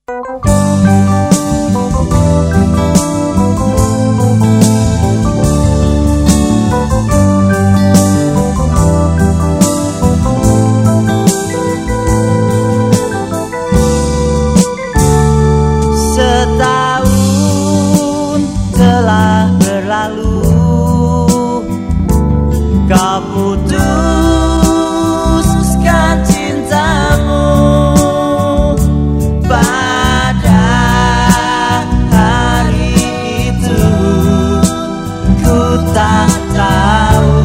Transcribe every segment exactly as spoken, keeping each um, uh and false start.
Setahun telah berlalu, kau putuskan cintamu pada hari itu. Ku tak tahu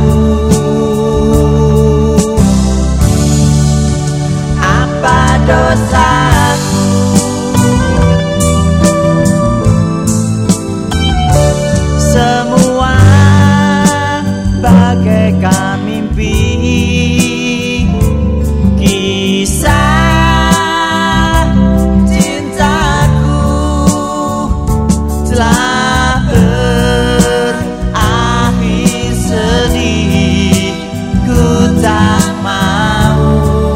apa dosaku, semua bagaikan mimpi. Kisah cintaku telah berakhir sedih. Ku tak mau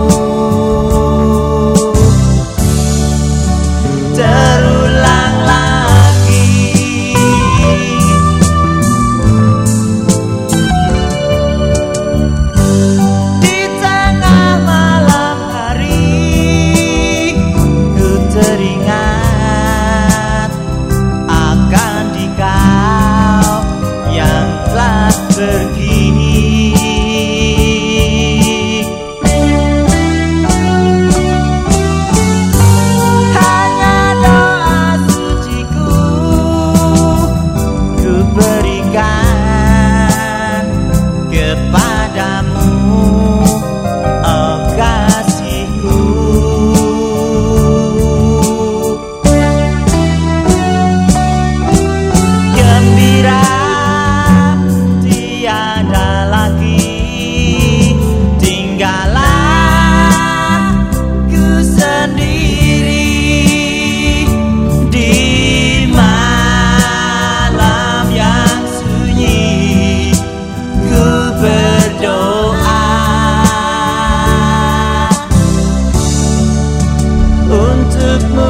terulang lagi. Di tengah malam hari, ku teringat akan dikau yang telah pergi. Hanya doa suciku ku berikan kepadamu, oh kasihku. Gembira tiada lagi, tinggallah ku sendiri di malam yang sunyi. Ku berdoa untukmu